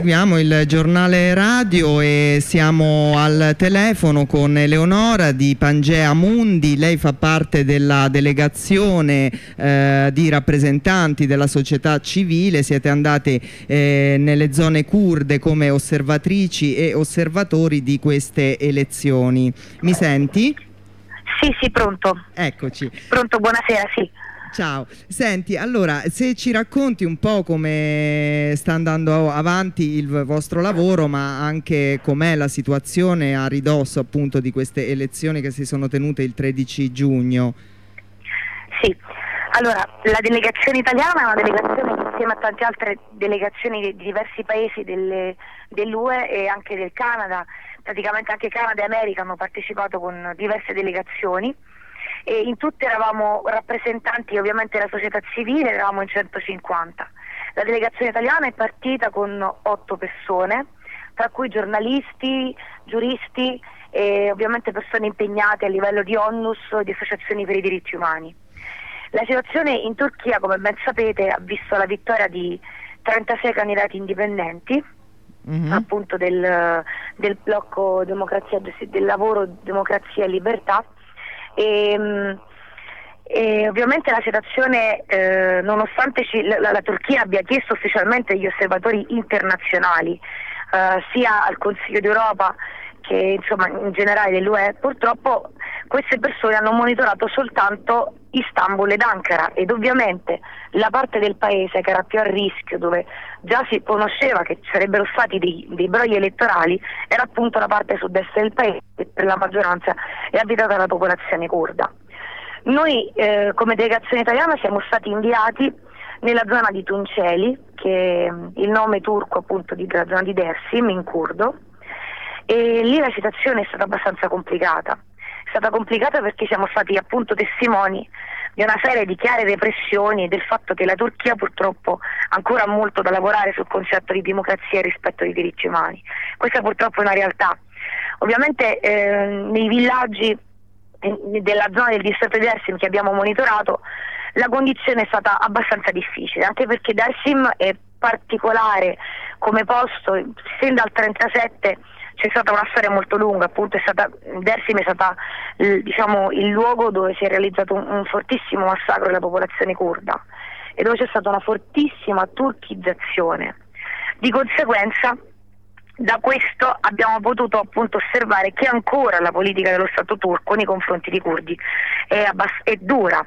Seguiamo il giornale radio e siamo al telefono con Eleonora di Pangea Mundi. Lei fa parte della delegazione di rappresentanti della società civile. Siete andate nelle zone curde come osservatrici e osservatori di queste elezioni. Mi senti? Sì, pronto. Eccoci. Pronto, buonasera, sì. Ciao, senti, allora se ci racconti un po' come sta andando avanti il vostro lavoro, ma anche com'è la situazione a ridosso appunto di queste elezioni che si sono tenute il 13 giugno. Sì, allora la delegazione italiana è una delegazione che insieme a tante altre delegazioni di diversi paesi dell'UE e anche del Canada, praticamente anche Canada e America hanno partecipato con diverse delegazioni. E in tutte eravamo rappresentanti ovviamente della società civile, eravamo in 150. La delegazione italiana è partita con 8 persone, tra cui giornalisti, giuristi e ovviamente persone impegnate a livello di ONLUS e di associazioni per i diritti umani. La situazione in Turchia, come ben sapete, ha visto la vittoria di 36 candidati indipendenti, appunto del blocco democrazia, del lavoro democrazia e libertà. E ovviamente la situazione, nonostante la Turchia abbia chiesto ufficialmente gli osservatori internazionali, sia al Consiglio d'Europa che insomma in generale dell'UE, purtroppo queste persone hanno monitorato soltanto Istanbul ed Ankara, ed ovviamente la parte del paese che era più a rischio, dove già si conosceva che ci sarebbero stati dei brogli elettorali, era appunto la parte sud-est del paese, che per la maggioranza è abitata dalla popolazione curda. Noi come delegazione italiana siamo stati inviati nella zona di Tunceli, che è il nome turco appunto della zona di Dersim in curdo, e lì la situazione è stata abbastanza complicata. È stata complicata perché siamo stati appunto testimoni di una serie di chiare repressioni e del fatto che la Turchia purtroppo ancora ha molto da lavorare sul concetto di democrazia e rispetto dei diritti umani. Questa purtroppo è una realtà. Ovviamente nei villaggi della zona del distretto di Dersim che abbiamo monitorato la condizione è stata abbastanza difficile, anche perché Dersim è particolare come posto, sin dal 1937 c'è stata una storia molto lunga, appunto Dersim è stata il luogo dove si è realizzato un fortissimo massacro della popolazione curda e dove c'è stata una fortissima turchizzazione. Di conseguenza da questo abbiamo potuto appunto osservare che ancora la politica dello Stato turco nei confronti dei curdi è dura.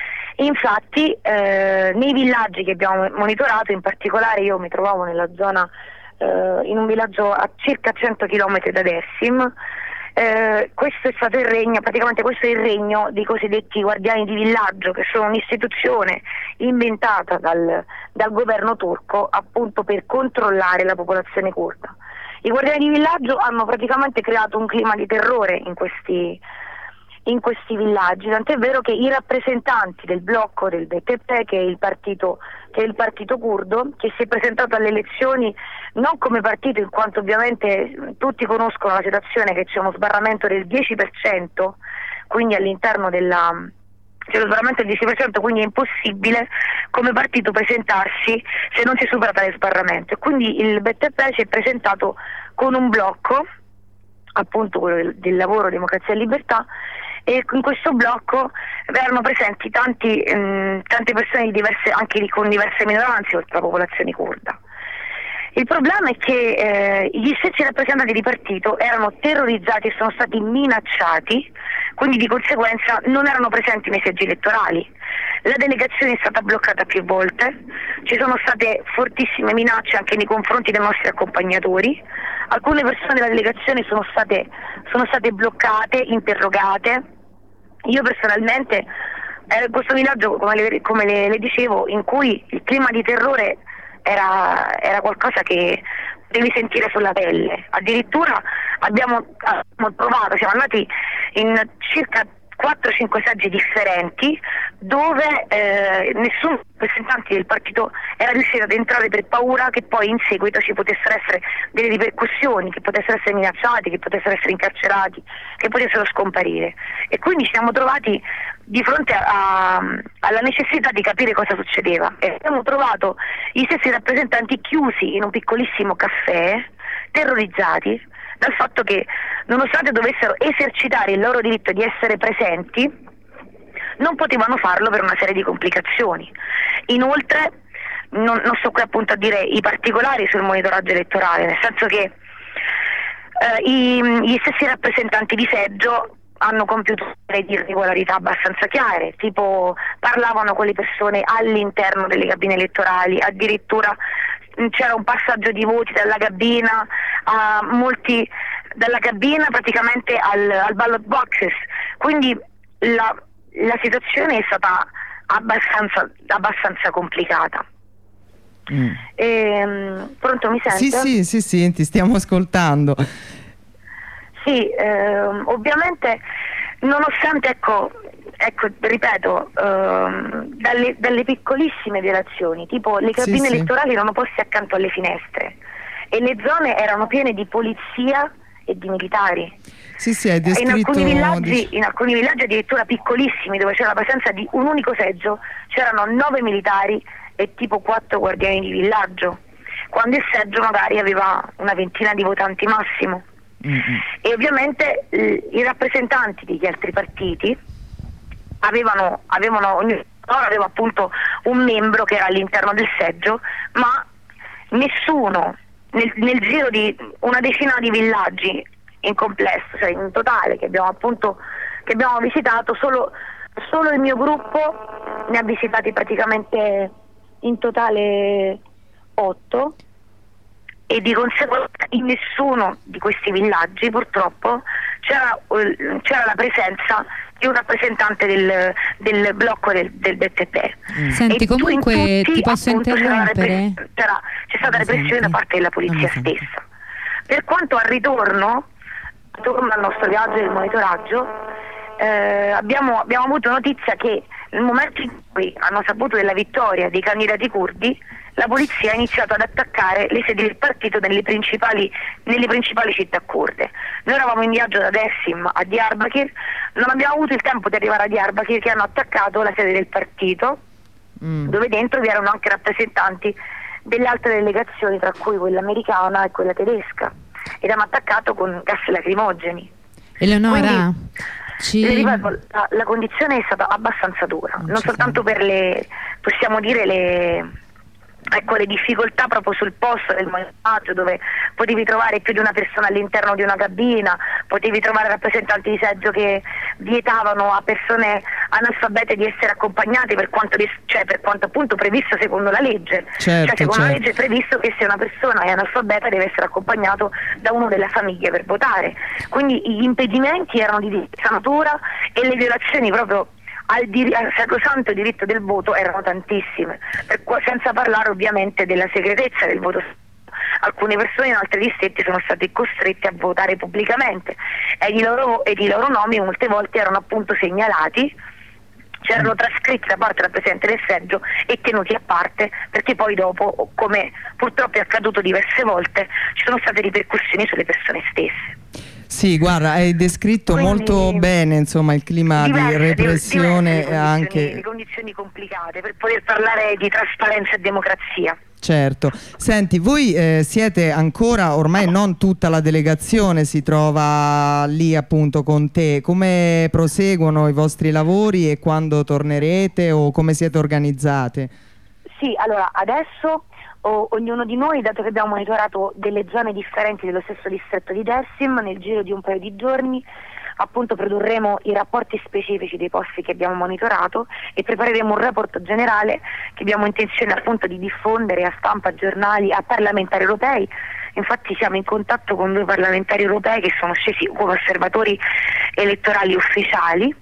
Infatti nei villaggi che abbiamo monitorato, in particolare io mi trovavo nella zona in un villaggio a circa 100 km da Dersim, questo è stato il regno, praticamente questo è il regno dei cosiddetti guardiani di villaggio, che sono un'istituzione inventata dal governo turco appunto per controllare la popolazione curda. I guardiani di villaggio hanno praticamente creato un clima di terrore in questi villaggi, tant'è vero che i rappresentanti del blocco del BTP, che è il partito curdo, che si è presentato alle elezioni non come partito, in quanto ovviamente tutti conoscono la situazione, che c'è uno sbarramento del 10%, quindi all'interno c'è lo sbarramento del 10%, quindi è impossibile come partito presentarsi se non si supera tale sbarramento. E quindi il BTP si è presentato con un blocco, appunto quello del lavoro, democrazia e libertà, e in questo blocco erano presenti tante persone anche con diverse minoranze oltre alla popolazione curda. Il problema è che gli stessi rappresentanti di partito erano terrorizzati e sono stati minacciati, quindi di conseguenza non erano presenti nei seggi elettorali. La delegazione è stata bloccata più volte, ci sono state fortissime minacce anche nei confronti dei nostri accompagnatori, alcune persone della delegazione sono state bloccate, interrogate. Io personalmente ero in questo villaggio, come le dicevo, in cui il clima di terrore era qualcosa che devi sentire sulla pelle. Addirittura abbiamo provato, siamo andati in circa 4-5 seggi differenti dove nessun rappresentante del partito era riuscito ad entrare per paura che poi in seguito ci potessero essere delle ripercussioni, che potessero essere minacciati, che potessero essere incarcerati, che potessero scomparire. E quindi ci siamo trovati di fronte alla necessità di capire cosa succedeva, e abbiamo trovato gli stessi rappresentanti chiusi in un piccolissimo caffè, terrorizzati dal fatto che, nonostante dovessero esercitare il loro diritto di essere presenti, non potevano farlo per una serie di complicazioni. Inoltre non sto qui appunto a dire i particolari sul monitoraggio elettorale, nel senso che gli stessi rappresentanti di seggio hanno compiuto delle irregolarità abbastanza chiare, tipo parlavano con le persone all'interno delle cabine elettorali, addirittura c'era un passaggio di voti dalla cabina a molti, dalla cabina praticamente al ballot boxes, quindi la situazione è stata abbastanza complicata. Pronto, mi sente? Sì, ti stiamo ascoltando. Sì, ovviamente, nonostante, ecco, ripeto, dalle piccolissime violazioni, tipo le cabine elettorali erano poste accanto alle finestre e le zone erano piene di polizia e di militari. Hai descritto... In alcuni villaggi addirittura piccolissimi, dove c'era la presenza di un unico seggio, c'erano 9 militari e tipo 4 guardiani di villaggio, quando il seggio magari aveva una ventina di votanti massimo. E ovviamente i rappresentanti degli altri partiti avevano ognuno aveva appunto un membro che era all'interno del seggio, ma nessuno nel giro di una decina di villaggi in complesso, cioè in totale, che abbiamo visitato, solo il mio gruppo ne ha visitati praticamente in totale 8, e di conseguenza in nessuno di questi villaggi purtroppo c'era la presenza di un rappresentante del blocco del BTP. Senti, comunque ti posso interrompere? C'è stata repressione da parte della polizia stessa. Per quanto al ritorno al nostro viaggio del monitoraggio, abbiamo avuto notizia che nel momento in cui hanno saputo della vittoria dei candidati curdi, la polizia ha iniziato ad attaccare le sedi del partito nelle principali città kurde. Noi eravamo in viaggio da Dersim a Diyarbakir, non abbiamo avuto il tempo di arrivare a Diyarbakir, che hanno attaccato la sede del partito, dove dentro vi erano anche rappresentanti delle altre delegazioni, tra cui quella americana e quella tedesca, ed hanno attaccato con gas lacrimogeni. Eleonora, ripeto, la condizione è stata abbastanza dura, non soltanto per le difficoltà proprio sul posto del monitoraggio, dove potevi trovare più di una persona all'interno di una cabina, potevi trovare rappresentanti di seggio che vietavano a persone analfabete di essere accompagnate, per quanto appunto previsto secondo la legge. La legge è previsto che se una persona è analfabeta deve essere accompagnato da uno della famiglia per votare. Quindi gli impedimenti erano di diversa natura e le violazioni proprio al sacrosanto diritto del voto erano tantissime, senza parlare ovviamente della segretezza del voto. Alcune persone in altri distretti sono state costrette a votare pubblicamente ed i loro nomi molte volte erano appunto segnalati, c'erano trascritti da parte del presidente del seggio e tenuti a parte, perché poi dopo, come purtroppo è accaduto diverse volte, ci sono state ripercussioni sulle persone stesse. Sì, guarda, hai descritto molto bene, insomma, il clima di repressione e anche le condizioni complicate per poter parlare di trasparenza e democrazia. Certo. Senti, voi siete ancora, ormai non tutta la delegazione si trova lì appunto con te. Come proseguono i vostri lavori e quando tornerete, o come siete organizzate? Sì, allora adesso ognuno di noi, dato che abbiamo monitorato delle zone differenti dello stesso distretto di Dersim, nel giro di un paio di giorni appunto produrremo i rapporti specifici dei posti che abbiamo monitorato e prepareremo un report generale che abbiamo intenzione appunto di diffondere a stampa, a giornali, a parlamentari europei. Infatti siamo in contatto con 2 parlamentari europei che sono scesi come osservatori elettorali ufficiali.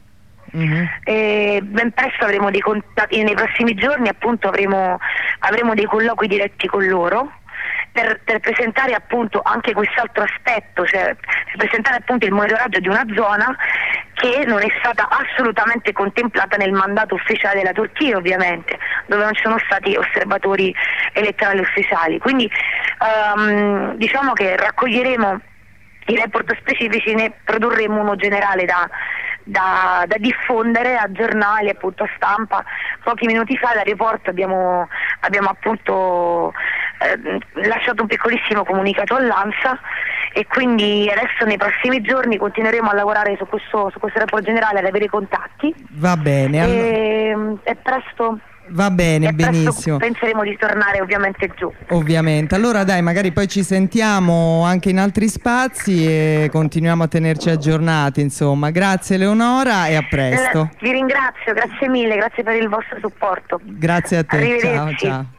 E ben presto avremo dei contatti, nei prossimi giorni appunto avremo dei colloqui diretti con loro per presentare appunto anche quest'altro aspetto, cioè presentare appunto il monitoraggio di una zona che non è stata assolutamente contemplata nel mandato ufficiale della Turchia, ovviamente, dove non ci sono stati osservatori elettorali ufficiali. Quindi diciamo che raccoglieremo i report specifici, ne produrremo uno generale da da diffondere a giornali, appunto a stampa. Pochi minuti fa all'aeroporto abbiamo appunto lasciato un piccolissimo comunicato all'ANSA, e quindi adesso nei prossimi giorni continueremo a lavorare su questo report generale, ad avere contatti. Va bene. E presto. Va bene, benissimo. Penseremo di tornare ovviamente giù. Ovviamente. Allora dai, magari poi ci sentiamo anche in altri spazi e continuiamo a tenerci aggiornati, insomma. Grazie Eleonora e a presto. Vi ringrazio, grazie mille, grazie per il vostro supporto. Grazie a te. Ciao, ciao.